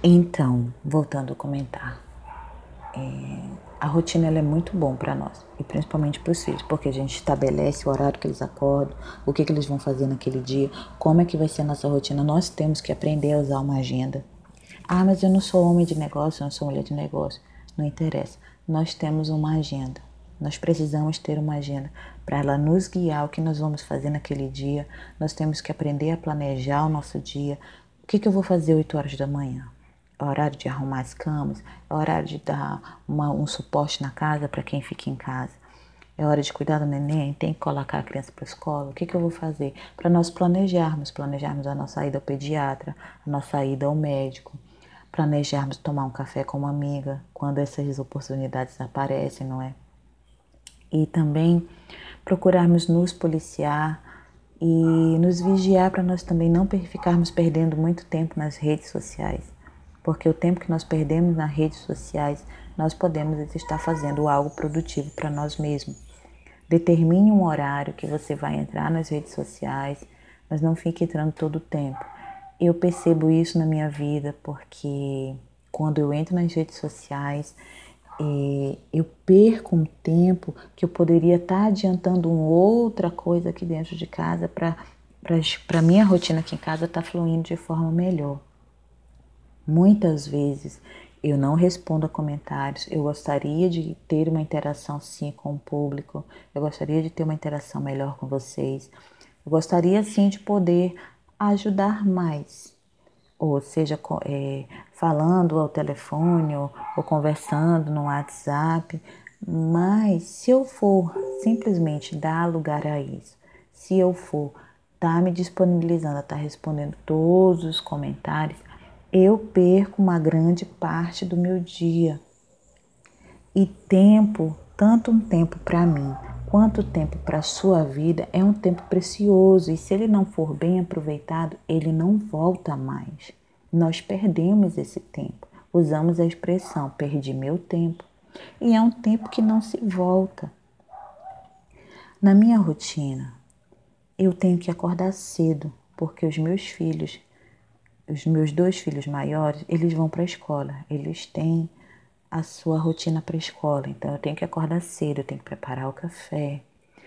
Então, voltando a comentar, a rotina ela é muito bom para nós, e principalmente para os filhos, porque a gente estabelece o horário que eles acordam, o que eles vão fazer naquele dia, como é que vai ser a nossa rotina. Nós temos que aprender a usar uma agenda. Ah, mas eu não sou homem de negócio, eu não sou mulher de negócio. Não interessa. Nós temos uma agenda. Nós precisamos ter uma agenda para ela nos guiar o que nós vamos fazer naquele dia. Nós temos que aprender a planejar o nosso dia. O que eu vou fazer 8 horas da manhã? É horário de arrumar as camas, é horário de dar um suporte na casa para quem fica em casa. É hora de cuidar do neném, tem que colocar a criança para a escola. O que eu vou fazer? Para nós planejarmos a nossa ida ao pediatra, a nossa ida ao médico, planejarmos tomar um café com uma amiga, quando essas oportunidades aparecem, não é? E também procurarmos nos policiar e nos vigiar para nós também não ficarmos perdendo muito tempo nas redes sociais. Porque o tempo que nós perdemos nas redes sociais, nós podemos estar fazendo algo produtivo para nós mesmos. Determine um horário que você vai entrar nas redes sociais, mas não fique entrando todo o tempo. Eu percebo isso na minha vida porque quando eu entro nas redes sociais, eu perco um tempo que eu poderia estar adiantando uma outra coisa aqui dentro de casa para a minha rotina aqui em casa estar fluindo de forma melhor. Muitas vezes eu não respondo a comentários, eu gostaria de ter uma interação sim com o público, eu gostaria de ter uma interação melhor com vocês, eu gostaria sim de poder ajudar mais, ou seja, falando ao telefone ou conversando no WhatsApp, mas se eu for simplesmente dar lugar a isso, se eu for estar me disponibilizando a estar respondendo todos os comentários, eu perco uma grande parte do meu dia. E tempo, tanto um tempo para mim quanto tempo para a sua vida, é um tempo precioso e se ele não for bem aproveitado, ele não volta mais. Nós perdemos esse tempo. Usamos a expressão perdi meu tempo. E é um tempo que não se volta. Na minha rotina, eu tenho que acordar cedo, porque os meus dois filhos maiores, eles vão para a escola. Eles têm a sua rotina para a escola. Então, eu tenho que acordar cedo, eu tenho que preparar o café.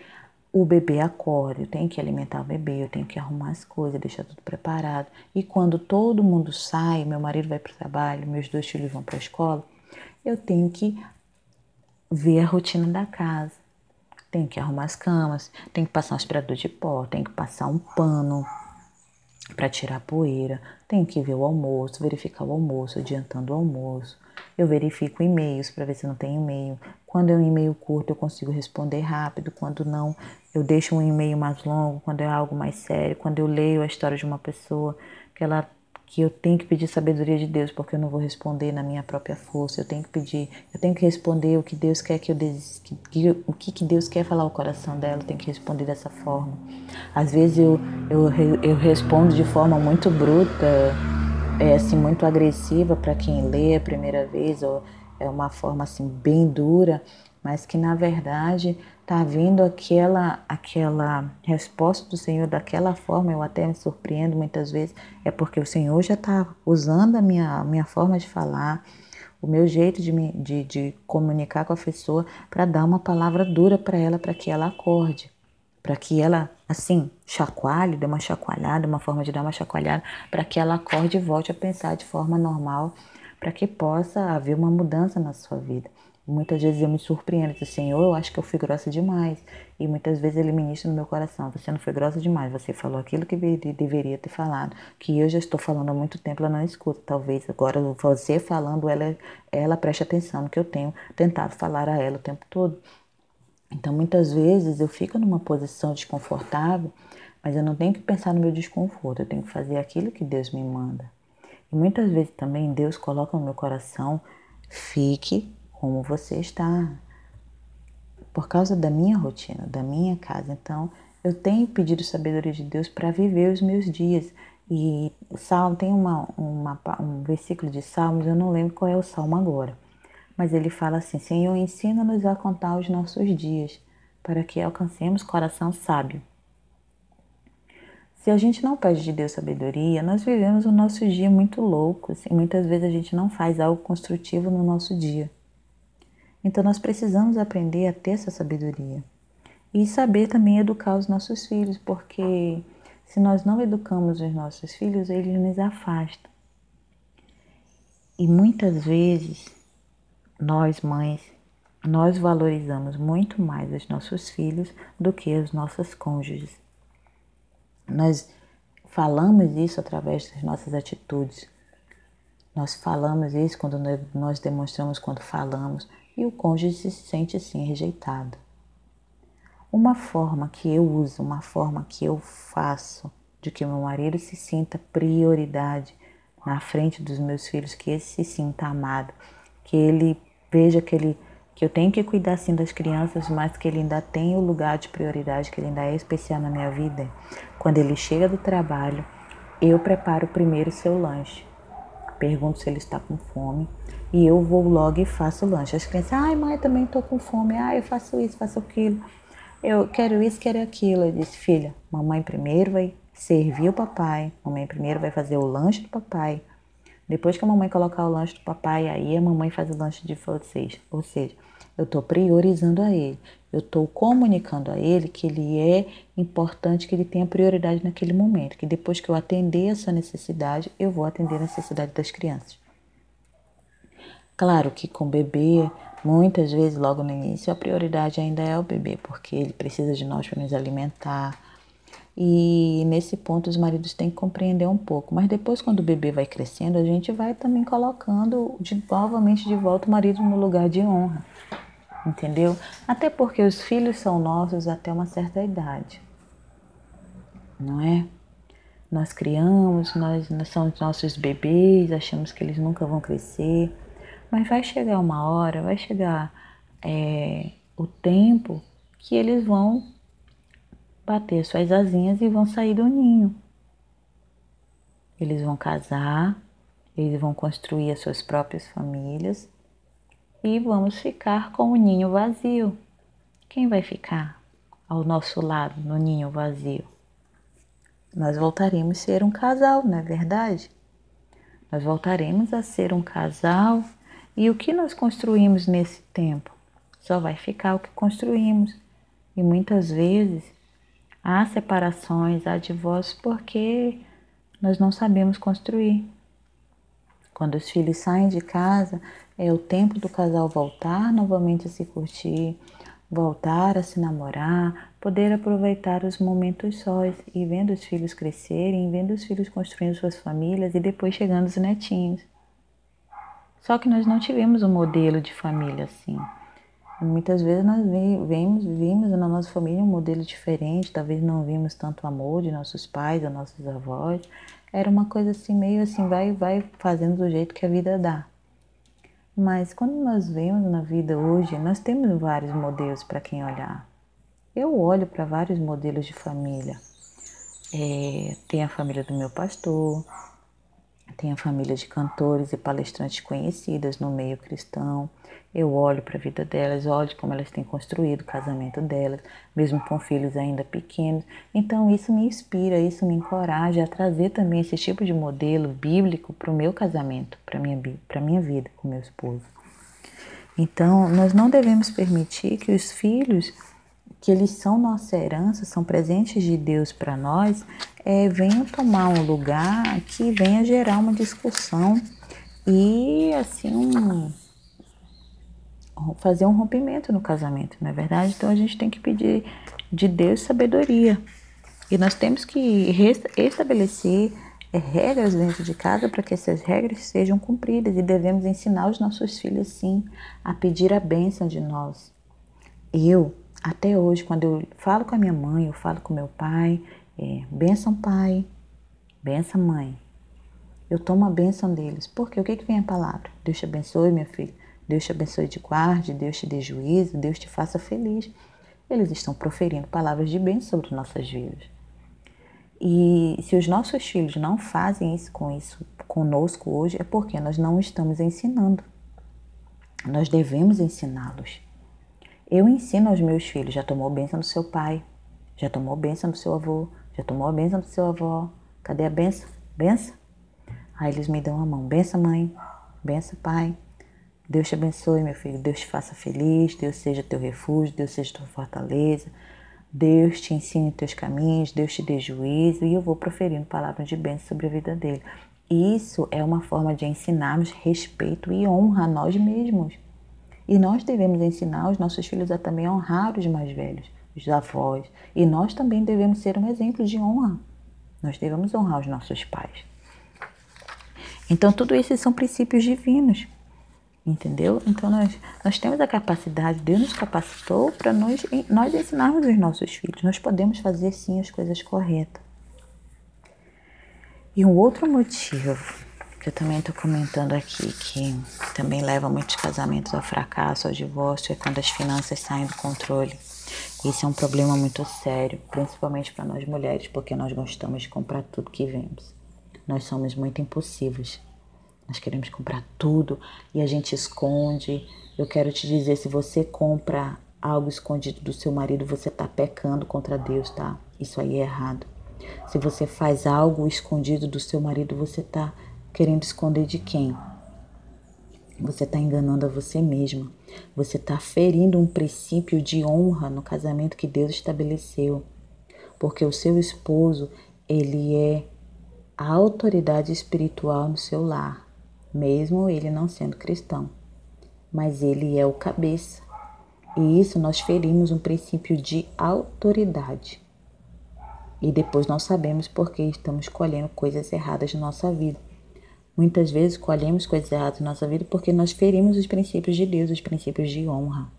O bebê acorda, eu tenho que alimentar o bebê, eu tenho que arrumar as coisas, deixar tudo preparado. E quando todo mundo sai, meu marido vai para o trabalho, meus dois filhos vão para a escola, eu tenho que ver a rotina da casa. Tenho que arrumar as camas, tenho que passar um aspirador de pó, tenho que passar um pano para tirar a poeira, tenho que ver o almoço, verificar o almoço, adiantando o almoço. Eu verifico e-mails para ver se não tem e-mail. Quando é um e-mail curto, eu consigo responder rápido. Quando não, eu deixo um e-mail mais longo. Quando é algo mais sério, quando eu leio a história de uma pessoa que eu tenho que pedir sabedoria de Deus, porque eu não vou responder na minha própria força. Eu tenho que responder o que Deus quer o que Deus quer falar ao coração dela. Eu tenho que responder dessa forma. Às vezes eu respondo de forma muito bruta, assim, muito agressiva para quem lê a primeira vez, ou é uma forma assim bem dura, mas que na verdade está vindo aquela resposta do Senhor daquela forma. Eu até me surpreendo muitas vezes, é porque o Senhor já está usando a minha forma de falar, o meu jeito de comunicar com a pessoa para dar uma palavra dura para ela, para que ela acorde, para que ela, assim, chacoalhe, dê uma chacoalhada, uma forma de dar uma chacoalhada, para que ela acorde e volte a pensar de forma normal, para que possa haver uma mudança na sua vida. Muitas vezes eu me surpreendo, digo, Senhor, eu acho que eu fui grossa demais. E muitas vezes Ele ministra no meu coração, você não foi grossa demais, você falou aquilo que deveria ter falado, que eu já estou falando há muito tempo, ela não escuta. Talvez agora você falando, ela preste atenção no que eu tenho tentado falar a ela o tempo todo. Então, muitas vezes eu fico numa posição desconfortável, mas eu não tenho que pensar no meu desconforto, eu tenho que fazer aquilo que Deus me manda. E muitas vezes também Deus coloca no meu coração, fique como você está, por causa da minha rotina, da minha casa. Então, eu tenho pedido sabedoria de Deus para viver os meus dias. E Salmo tem um versículo de Salmos, eu não lembro qual é o Salmo agora, mas ele fala assim: Senhor, ensina-nos a contar os nossos dias, para que alcancemos coração sábio. Se a gente não pede de Deus sabedoria, nós vivemos o nosso dia muito loucos e muitas vezes a gente não faz algo construtivo no nosso dia. Então nós precisamos aprender a ter essa sabedoria e saber também educar os nossos filhos, porque se nós não educamos os nossos filhos, eles nos afastam. E muitas vezes nós, mães, nós valorizamos muito mais os nossos filhos do que os nossos cônjuges. Nós falamos isso através das nossas atitudes. Nós falamos isso quando nós demonstramos quando falamos e o cônjuge se sente assim rejeitado. Uma forma que eu uso, uma forma que eu faço de que meu marido se sinta prioridade na frente dos meus filhos, que ele se sinta amado, que ele veja que eu tenho que cuidar sim das crianças, mas que ele ainda tem o lugar de prioridade, que ele ainda é especial na minha vida. Quando ele chega do trabalho, eu preparo primeiro o seu lanche. Pergunto se ele está com fome e eu vou logo e faço o lanche. As crianças, ai mãe, também estou com fome, eu faço isso, faço aquilo. Eu quero isso, quero aquilo. Eu disse, filha, mamãe primeiro vai servir o papai, mamãe primeiro vai fazer o lanche do papai. Depois que a mamãe colocar o lanche do papai, aí a mamãe faz o lanche de vocês. Ou seja, eu estou priorizando a ele. Eu estou comunicando a ele que ele é importante, que ele tenha prioridade naquele momento. Que depois que eu atender a sua necessidade, eu vou atender a necessidade das crianças. Claro que com o bebê, muitas vezes logo no início, a prioridade ainda é o bebê, porque ele precisa de nós para nos alimentar. E nesse ponto os maridos têm que compreender um pouco. Mas depois, quando o bebê vai crescendo, a gente vai também colocando novamente de volta o marido no lugar de honra. Entendeu? Até porque os filhos são nossos até uma certa idade. Não é? Nós criamos, nós são nossos bebês, achamos que eles nunca vão crescer. Mas vai chegar uma hora, vai chegar o tempo que eles vão bater suas asinhas e vão sair do ninho. Eles vão casar, eles vão construir as suas próprias famílias e vamos ficar com o ninho vazio. Quem vai ficar ao nosso lado no ninho vazio? Nós voltaremos a ser um casal, não é verdade? Nós voltaremos a ser um casal e o que nós construímos nesse tempo? Só vai ficar o que construímos. E muitas vezes há separações, há divórcios porque nós não sabemos construir. Quando os filhos saem de casa, é o tempo do casal voltar novamente a se curtir, voltar a se namorar, poder aproveitar os momentos sós e vendo os filhos crescerem, vendo os filhos construindo suas famílias e depois chegando os netinhos. Só que nós não tivemos um modelo de família assim. Muitas vezes nós vimos na nossa família um modelo diferente, talvez não vimos tanto amor de nossos pais, dos nossos avós. Era uma coisa assim, meio assim, vai fazendo do jeito que a vida dá. Mas quando nós vemos na vida hoje, nós temos vários modelos para quem olhar. Eu olho para vários modelos de família. Tem a família do meu pastor, tem a família de cantores e palestrantes conhecidas no meio cristão. Eu olho para a vida delas, olho como elas têm construído o casamento delas, mesmo com filhos ainda pequenos. Então isso me inspira, isso me encoraja a trazer também esse tipo de modelo bíblico para o meu casamento, para a minha vida com meu esposo. Então nós não devemos permitir que os filhos, que eles são nossa herança, são presentes de Deus para nós, venham tomar um lugar que venha gerar uma discussão e assim fazer um rompimento no casamento, não é verdade? Então a gente tem que pedir de Deus sabedoria e nós temos que estabelecer regras dentro de casa para que essas regras sejam cumpridas e devemos ensinar os nossos filhos sim a pedir a bênção de nós. Eu, até hoje, quando eu falo com a minha mãe, eu falo com meu pai, bênção pai, bênção mãe. Eu tomo a bênção deles. Porque o que vem a palavra? Deus te abençoe, meu filho. Deus te abençoe e te guarde, Deus te dê juízo, Deus te faça feliz. Eles estão proferindo palavras de bênção sobre nossas vidas. E se os nossos filhos não fazem isso conosco hoje, é porque nós não estamos ensinando. Nós devemos ensiná-los. Eu ensino aos meus filhos, já tomou bênção do seu pai, já tomou bênção do seu avô, Já tomou a bênção do seu avô? Cadê a bênção? Benção? Aí eles me dão a mão. Benção, mãe. Benção, pai. Deus te abençoe, meu filho. Deus te faça feliz. Deus seja teu refúgio. Deus seja tua fortaleza. Deus te ensine teus caminhos. Deus te dê juízo. E eu vou proferindo palavras de bênção sobre a vida dele. Isso é uma forma de ensinarmos respeito e honra a nós mesmos. E nós devemos ensinar os nossos filhos a também honrar os mais velhos, os avós. E nós também devemos ser um exemplo de honra. Nós devemos honrar os nossos pais. Então, tudo isso são princípios divinos. Entendeu? Então, nós temos a capacidade, Deus nos capacitou para nós ensinarmos os nossos filhos. Nós podemos fazer, sim, as coisas corretas. E um outro motivo que eu também estou comentando aqui, que também leva muitos casamentos ao fracasso, ao divórcio, é quando as finanças saem do controle. Isso é um problema muito sério, principalmente para nós mulheres, porque nós gostamos de comprar tudo que vemos. Nós somos muito impulsivos. Nós queremos comprar tudo e a gente esconde. Eu quero te dizer, se você compra algo escondido do seu marido, você está pecando contra Deus, tá? Isso aí é errado. Se você faz algo escondido do seu marido, você está querendo esconder de quem? Você está enganando a você mesma. Você está ferindo um princípio de honra no casamento que Deus estabeleceu. Porque o seu esposo, ele é a autoridade espiritual no seu lar, mesmo ele não sendo cristão. Mas ele é o cabeça. E isso nós ferimos um princípio de autoridade. E depois não sabemos por que estamos colhendo coisas erradas na nossa vida. Muitas vezes colhemos coisas erradas na nossa vida porque nós ferimos os princípios de Deus, os princípios de honra.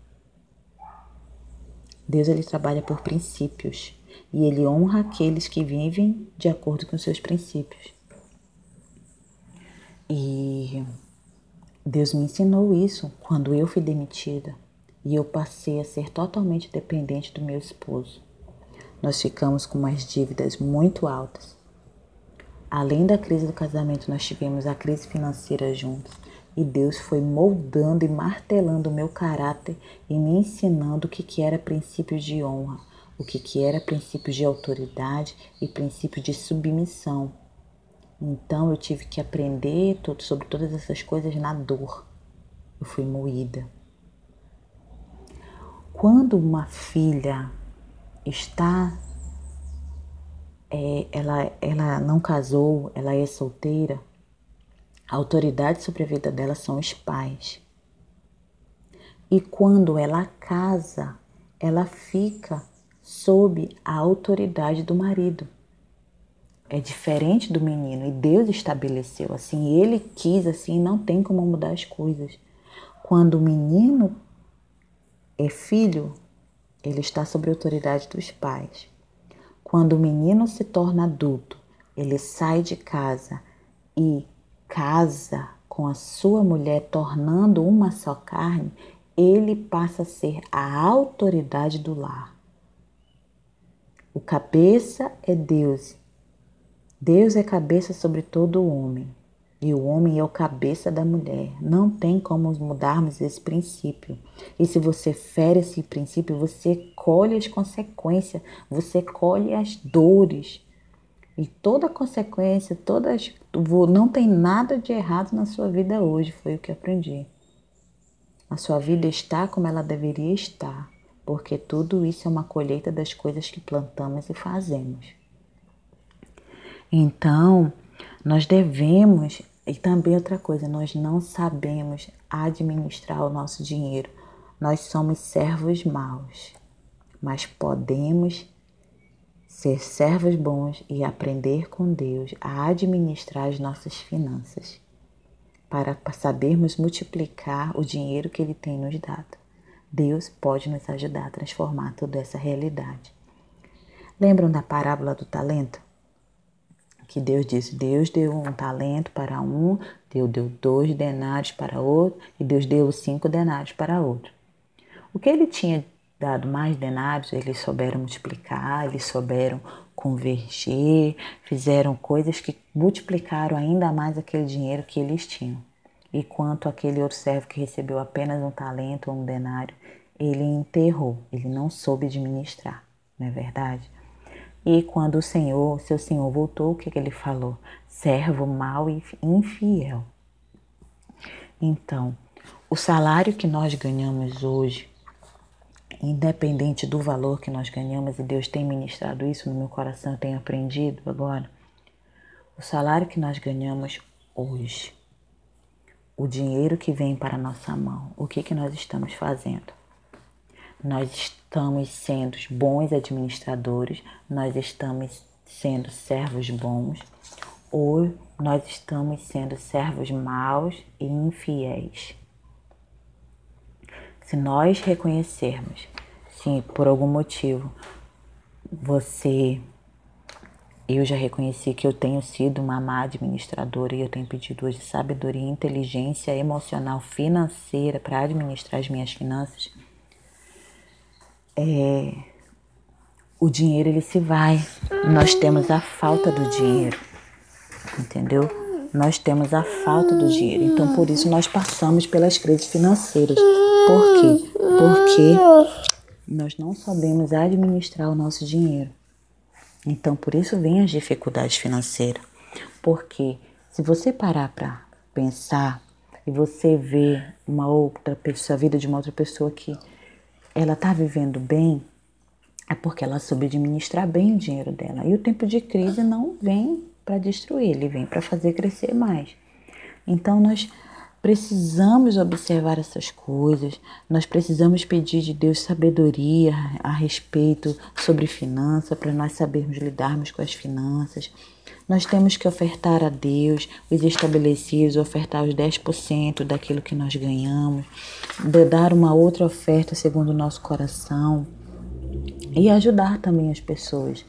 Deus, ele trabalha por princípios e ele honra aqueles que vivem de acordo com seus princípios. E Deus me ensinou isso quando eu fui demitida e eu passei a ser totalmente dependente do meu esposo. Nós ficamos com umas dívidas muito altas. Além da crise do casamento, nós tivemos a crise financeira juntos. E Deus foi moldando e martelando o meu caráter e me ensinando o que era princípio de honra, o que era princípio de autoridade e princípio de submissão. Então eu tive que aprender sobre todas essas coisas na dor. Eu fui moída. Quando uma filha está, ela não casou, ela é solteira, a autoridade sobre a vida dela são os pais. E quando ela casa, ela fica sob a autoridade do marido. É diferente do menino e Deus estabeleceu assim, ele quis assim, não tem como mudar as coisas. Quando o menino é filho, ele está sob a autoridade dos pais. Quando o menino se torna adulto, ele sai de casa e casa com a sua mulher, tornando uma só carne, ele passa a ser a autoridade do lar. O cabeça é Deus. Deus é cabeça sobre todo o homem. E o homem é o cabeça da mulher. Não tem como mudarmos esse princípio. E se você fere esse princípio, você colhe as consequências, você colhe as dores. E toda consequência, não tem nada de errado na sua vida hoje, foi o que aprendi. A sua vida está como ela deveria estar, porque tudo isso é uma colheita das coisas que plantamos e fazemos. Então, nós devemos, e também outra coisa, nós não sabemos administrar o nosso dinheiro. Nós somos servos maus, mas podemos ser servos bons e aprender com Deus a administrar as nossas finanças, para sabermos multiplicar o dinheiro que Ele tem nos dado. Deus pode nos ajudar a transformar toda essa realidade. Lembram da parábola do talento? Que Deus disse, Deus deu um talento para um, Deus deu 2 denários para outro e Deus deu 5 denários para outro. O que Ele tinha dado mais denários, eles souberam multiplicar, eles souberam converter, fizeram coisas que multiplicaram ainda mais aquele dinheiro que eles tinham. E quanto aquele outro servo que recebeu apenas um talento ou um denário, ele enterrou, ele não soube administrar, não é verdade? E quando o seu senhor voltou, o que ele falou? Servo mau e infiel. Então, o salário que nós ganhamos hoje, independente do valor que nós ganhamos, e Deus tem ministrado isso no meu coração, eu tenho aprendido agora, o salário que nós ganhamos hoje, o dinheiro que vem para a nossa mão, o que nós estamos fazendo? Nós estamos sendo bons administradores, nós estamos sendo servos bons, ou nós estamos sendo servos maus e infiéis. Se nós reconhecermos, se por algum motivo eu já reconheci que eu tenho sido uma má administradora e eu tenho pedido hoje sabedoria e inteligência emocional, financeira para administrar as minhas finanças, o dinheiro ele se vai. Nós temos a falta do dinheiro, entendeu? Nós temos a falta do dinheiro, então por isso nós passamos pelas crises financeiras. Por quê? Porque nós não sabemos administrar o nosso dinheiro. Então por isso vem as dificuldades financeiras. Porque se você parar para pensar e você ver uma outra pessoa, a vida de uma outra pessoa que ela está vivendo bem, é porque ela soube administrar bem o dinheiro dela. E o tempo de crise não vem para destruir, ele vem para fazer crescer mais. Então nós precisamos observar essas coisas, nós precisamos pedir de Deus sabedoria a respeito sobre finanças, para nós sabermos lidarmos com as finanças. Nós temos que ofertar a Deus os estabelecidos, ofertar os 10% daquilo que nós ganhamos, dar uma outra oferta segundo o nosso coração e ajudar também as pessoas.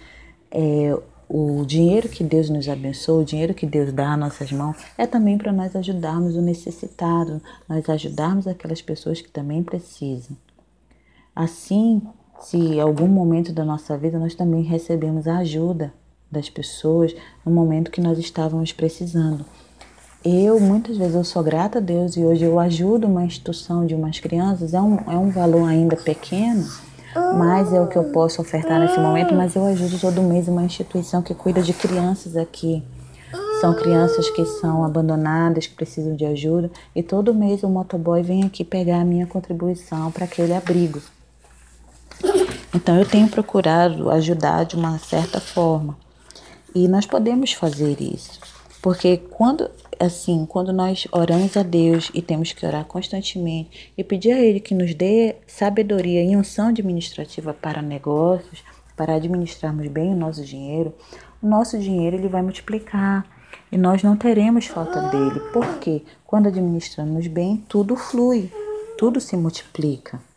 O dinheiro que Deus nos abençoa, o dinheiro que Deus dá às nossas mãos, é também para nós ajudarmos o necessitado, nós ajudarmos aquelas pessoas que também precisam. Assim, se em algum momento da nossa vida nós também recebemos a ajuda das pessoas no momento que nós estávamos precisando. Muitas vezes, eu sou grata a Deus e hoje eu ajudo uma instituição de umas crianças, é um valor ainda pequeno, mas é o que eu posso ofertar nesse momento, mas eu ajudo todo mês uma instituição que cuida de crianças aqui. São crianças que são abandonadas, que precisam de ajuda, e todo mês o motoboy vem aqui pegar a minha contribuição para aquele abrigo. Então eu tenho procurado ajudar de uma certa forma, e nós podemos fazer isso, porque quando nós oramos a Deus e temos que orar constantemente e pedir a Ele que nos dê sabedoria e unção administrativa para negócios, para administrarmos bem o nosso dinheiro ele vai multiplicar e nós não teremos falta dele, porque quando administramos bem, tudo flui, tudo se multiplica.